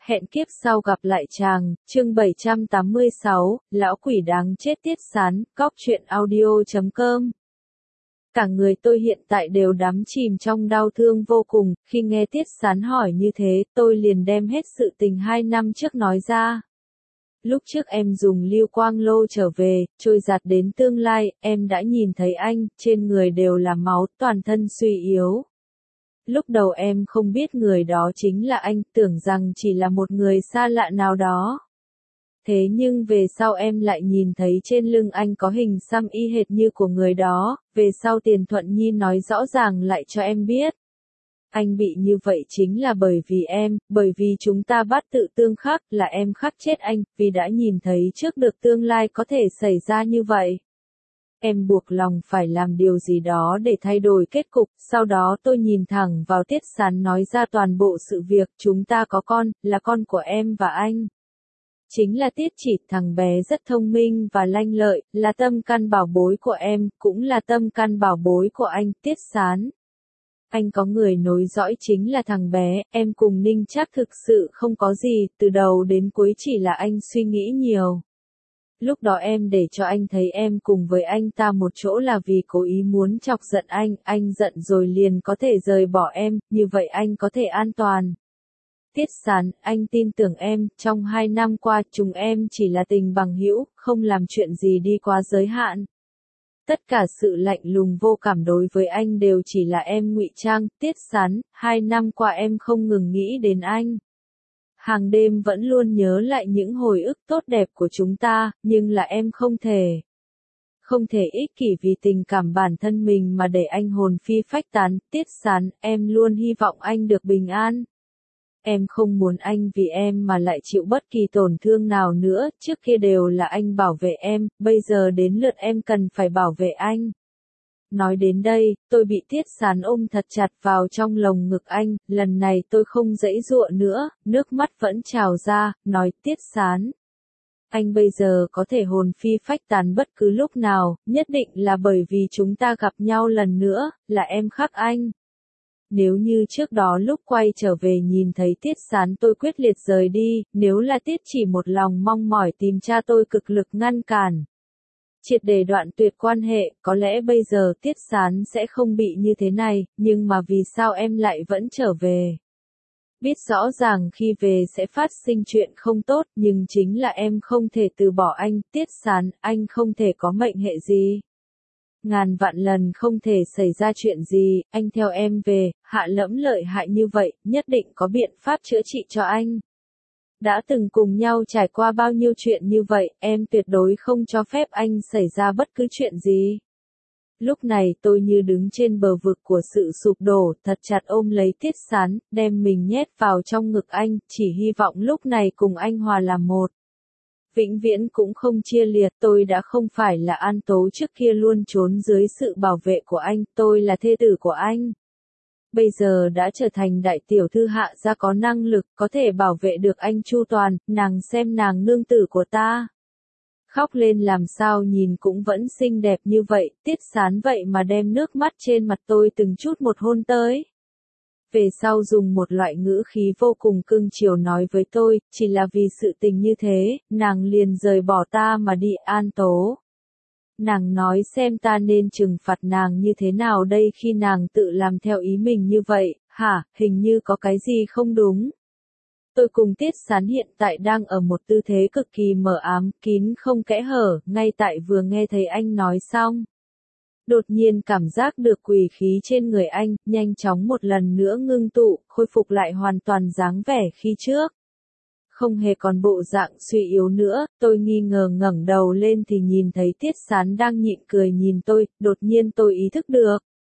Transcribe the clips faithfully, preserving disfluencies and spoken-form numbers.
Hẹn kiếp sau gặp lại chàng, chương bảy trăm tám mươi sáu, lão quỷ đáng chết Tiết Sán, cóc truyện audio chấm com. Cả người tôi hiện tại đều đắm chìm trong đau thương vô cùng, khi nghe Tiết Sán hỏi như thế, tôi liền đem hết sự tình hai năm trước nói ra. Lúc trước em dùng lưu quang lô trở về, trôi giạt đến tương lai, em đã nhìn thấy anh, trên người đều là máu, toàn thân suy yếu. Lúc đầu em không biết người đó chính là anh, tưởng rằng chỉ là một người xa lạ nào đó. Thế nhưng về sau em lại nhìn thấy trên lưng anh có hình xăm y hệt như của người đó, về sau Tiền Thuận Nhi nói rõ ràng lại cho em biết. Anh bị như vậy chính là bởi vì em, bởi vì chúng ta bắt tự tương khắc, là em khắc chết anh, vì đã nhìn thấy trước được tương lai có thể xảy ra như vậy. Em buộc lòng phải làm điều gì đó để thay đổi kết cục, sau đó tôi nhìn thẳng vào Tiết Sán nói ra toàn bộ sự việc, chúng ta có con, là con của em và anh. Chính là Tiết Chỉ, thằng bé rất thông minh và lanh lợi, là tâm căn bảo bối của em, cũng là tâm căn bảo bối của anh, Tiết Sán. Anh có người nối dõi chính là thằng bé, em cùng Ninh Trác thực sự không có gì, từ đầu đến cuối chỉ là anh suy nghĩ nhiều. Lúc đó em để cho anh thấy em cùng với anh ta một chỗ là vì cố ý muốn chọc giận anh, anh giận rồi liền có thể rời bỏ em, như vậy anh có thể an toàn. Tiết Sán, anh tin tưởng em, trong hai năm qua chúng em chỉ là tình bằng hữu, không làm chuyện gì đi quá giới hạn. Tất cả sự lạnh lùng vô cảm đối với anh đều chỉ là em ngụy trang, Tiết Sán, hai năm qua em không ngừng nghĩ đến anh. Hàng đêm vẫn luôn nhớ lại những hồi ức tốt đẹp của chúng ta, nhưng là em không thể. Không thể ích kỷ vì tình cảm bản thân mình mà để anh hồn phi phách tán, Tiết Sán, em luôn hy vọng anh được bình an. Em không muốn anh vì em mà lại chịu bất kỳ tổn thương nào nữa, trước kia đều là anh bảo vệ em, bây giờ đến lượt em cần phải bảo vệ anh. Nói đến đây, tôi bị Tiết Sán ôm thật chặt vào trong lồng ngực anh, lần này tôi không giãy giụa nữa, nước mắt vẫn trào ra, nói Tiết Sán. Anh bây giờ có thể hồn phi phách tán bất cứ lúc nào, nhất định là bởi vì chúng ta gặp nhau lần nữa, là em khắc anh. Nếu như trước đó lúc quay trở về nhìn thấy Tiết Sán tôi quyết liệt rời đi, nếu là Tiết Chỉ một lòng mong mỏi tìm cha tôi cực lực ngăn cản. Triệt để đoạn tuyệt quan hệ, có lẽ bây giờ Tiết Sán sẽ không bị như thế này, nhưng mà vì sao em lại vẫn trở về? Biết rõ ràng khi về sẽ phát sinh chuyện không tốt, nhưng chính là em không thể từ bỏ anh, Tiết Sán, anh không thể có mệnh hệ gì. Ngàn vạn lần không thể xảy ra chuyện gì, anh theo em về, Hạ Lẫm lợi hại như vậy, nhất định có biện pháp chữa trị cho anh. Đã từng cùng nhau trải qua bao nhiêu chuyện như vậy, em tuyệt đối không cho phép anh xảy ra bất cứ chuyện gì. Lúc này tôi như đứng trên bờ vực của sự sụp đổ, thật chặt ôm lấy Tiết Sán, đem mình nhét vào trong ngực anh, chỉ hy vọng lúc này cùng anh hòa làm một. Vĩnh viễn cũng không chia liệt, tôi đã không phải là An Tố trước kia luôn trốn dưới sự bảo vệ của anh, tôi là thê tử của anh. Bây giờ đã trở thành đại tiểu thư Hạ gia có năng lực, có thể bảo vệ được anh chu toàn, nàng xem nàng nương tử của ta. Khóc lên làm sao nhìn cũng vẫn xinh đẹp như vậy, Tiết Sán vậy mà đem nước mắt trên mặt tôi từng chút một hôn tới. Về sau dùng một loại ngữ khí vô cùng cưng chiều nói với tôi, chỉ là vì sự tình như thế, nàng liền rời bỏ ta mà đi. An Tố. Nàng nói xem ta nên trừng phạt nàng như thế nào đây khi nàng tự làm theo ý mình như vậy, hả, hình như có cái gì không đúng. Tôi cùng Tiết Sán hiện tại đang ở một tư thế cực kỳ mờ ám, kín không kẽ hở, ngay tại vừa nghe thấy anh nói xong. Đột nhiên cảm giác được quỷ khí trên người anh, nhanh chóng một lần nữa ngưng tụ, khôi phục lại hoàn toàn dáng vẻ khi trước. Không hề còn bộ dạng suy yếu nữa, tôi nghi ngờ ngẩng đầu lên thì nhìn thấy Tiết Sán đang nhịn cười nhìn tôi, đột nhiên tôi ý thức được.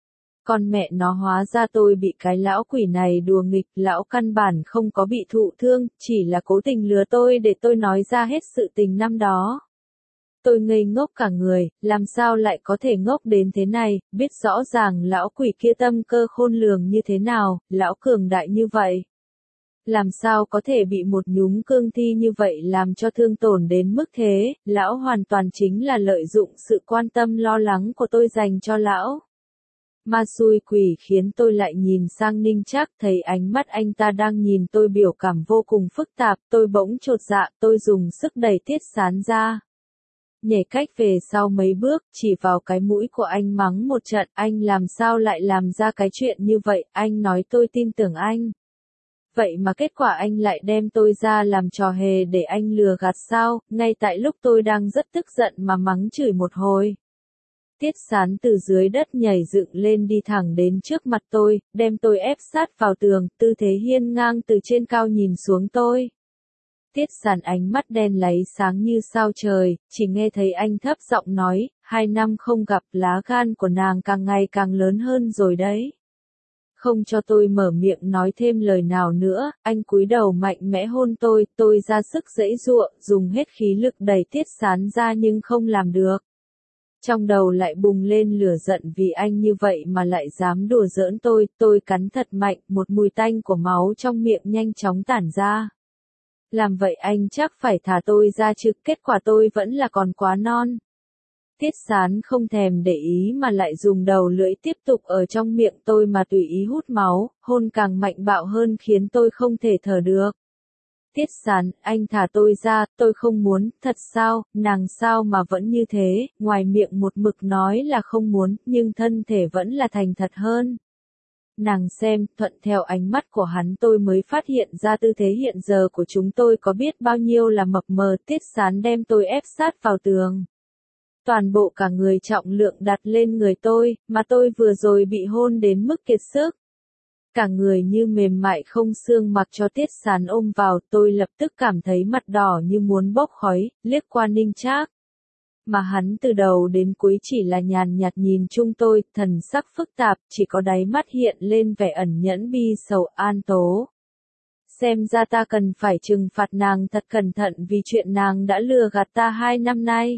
Con mẹ nó hóa ra tôi bị cái lão quỷ này đùa nghịch, lão căn bản không có bị thụ thương, chỉ là cố tình lừa tôi để tôi nói ra hết sự tình năm đó. Tôi ngây ngốc cả người, làm sao lại có thể ngốc đến thế này, biết rõ ràng lão quỷ kia tâm cơ khôn lường như thế nào, lão cường đại như vậy. Làm sao có thể bị một nhúng cương thi như vậy làm cho thương tổn đến mức thế, lão hoàn toàn chính là lợi dụng sự quan tâm lo lắng của tôi dành cho lão. Ma xui quỷ khiến tôi lại nhìn sang Ninh Trác, thấy ánh mắt anh ta đang nhìn tôi biểu cảm vô cùng phức tạp, tôi bỗng chột dạ, tôi dùng sức đẩy Tiết Sán ra. Nhảy cách về sau mấy bước, chỉ vào cái mũi của anh mắng một trận, anh làm sao lại làm ra cái chuyện như vậy, anh nói tôi tin tưởng anh. Vậy mà kết quả anh lại đem tôi ra làm trò hề để anh lừa gạt sao, ngay tại lúc tôi đang rất tức giận mà mắng chửi một hồi. Tiết Sán từ dưới đất nhảy dựng lên đi thẳng đến trước mặt tôi, đem tôi ép sát vào tường, tư thế hiên ngang từ trên cao nhìn xuống tôi. Tiết Sán ánh mắt đen láy sáng như sao trời, chỉ nghe thấy anh thấp giọng nói, hai năm không gặp lá gan của nàng càng ngày càng lớn hơn rồi đấy. Không cho tôi mở miệng nói thêm lời nào nữa, anh cúi đầu mạnh mẽ hôn tôi, tôi ra sức giãy giụa, dùng hết khí lực đẩy Tiết Sán ra nhưng không làm được. Trong đầu lại bùng lên lửa giận vì anh như vậy mà lại dám đùa giỡn tôi, tôi cắn thật mạnh, một mùi tanh của máu trong miệng nhanh chóng tản ra. Làm vậy anh chắc phải thả tôi ra chứ, kết quả tôi vẫn là còn quá non. Tiết Sán không thèm để ý mà lại dùng đầu lưỡi tiếp tục ở trong miệng tôi mà tùy ý hút máu, hôn càng mạnh bạo hơn khiến tôi không thể thở được. Tiết Sán, anh thả tôi ra, tôi không muốn, thật sao, nàng sao mà vẫn như thế, ngoài miệng một mực nói là không muốn, nhưng thân thể vẫn là thành thật hơn. Nàng xem, thuận theo ánh mắt của hắn tôi mới phát hiện ra tư thế hiện giờ của chúng tôi có biết bao nhiêu là mập mờ. Tiết Sán đem tôi ép sát vào tường. Toàn bộ cả người trọng lượng đặt lên người tôi, mà tôi vừa rồi bị hôn đến mức kiệt sức. Cả người như mềm mại không xương mặc cho Tiết Sán ôm vào, tôi lập tức cảm thấy mặt đỏ như muốn bốc khói, liếc qua Ninh Trác. Mà hắn từ đầu đến cuối chỉ là nhàn nhạt nhìn chung tôi, thần sắc phức tạp, chỉ có đáy mắt hiện lên vẻ ẩn nhẫn bi sầu. An Tố. Xem ra ta cần phải trừng phạt nàng thật cẩn thận vì chuyện nàng đã lừa gạt ta hai năm nay.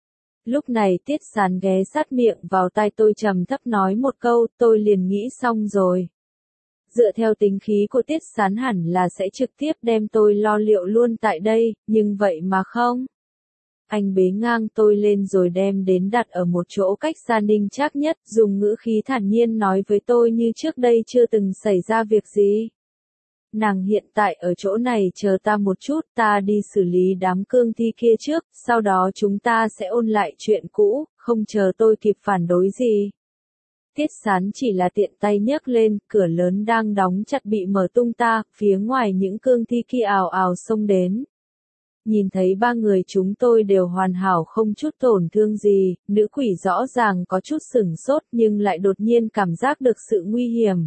Lúc này Tiết Sán ghé sát miệng vào tai tôi trầm thấp nói một câu, tôi liền nghĩ xong rồi. Dựa theo tính khí của Tiết Sán hẳn là sẽ trực tiếp đem tôi lo liệu luôn tại đây, nhưng vậy mà không. Anh bế ngang tôi lên rồi đem đến đặt ở một chỗ cách xa Ninh Trác nhất, dùng ngữ khí thản nhiên nói với tôi như trước đây chưa từng xảy ra việc gì. Nàng hiện tại ở chỗ này chờ ta một chút, ta đi xử lý đám cương thi kia trước, sau đó chúng ta sẽ ôn lại chuyện cũ, không chờ tôi kịp phản đối gì. Tiết Sán chỉ là tiện tay nhấc lên, cửa lớn đang đóng chặt bị mở tung ta, phía ngoài những cương thi kia ào ào xông đến. Nhìn thấy ba người chúng tôi đều hoàn hảo không chút tổn thương gì, nữ quỷ rõ ràng có chút sửng sốt nhưng lại đột nhiên cảm giác được sự nguy hiểm.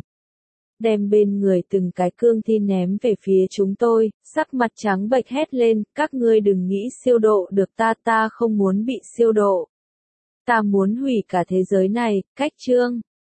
Đem bên người từng cái cương thi ném về phía chúng tôi, sắc mặt trắng bệch hét lên, các ngươi đừng nghĩ siêu độ được ta, ta không muốn bị siêu độ. Ta muốn hủy cả thế giới này, cách chương.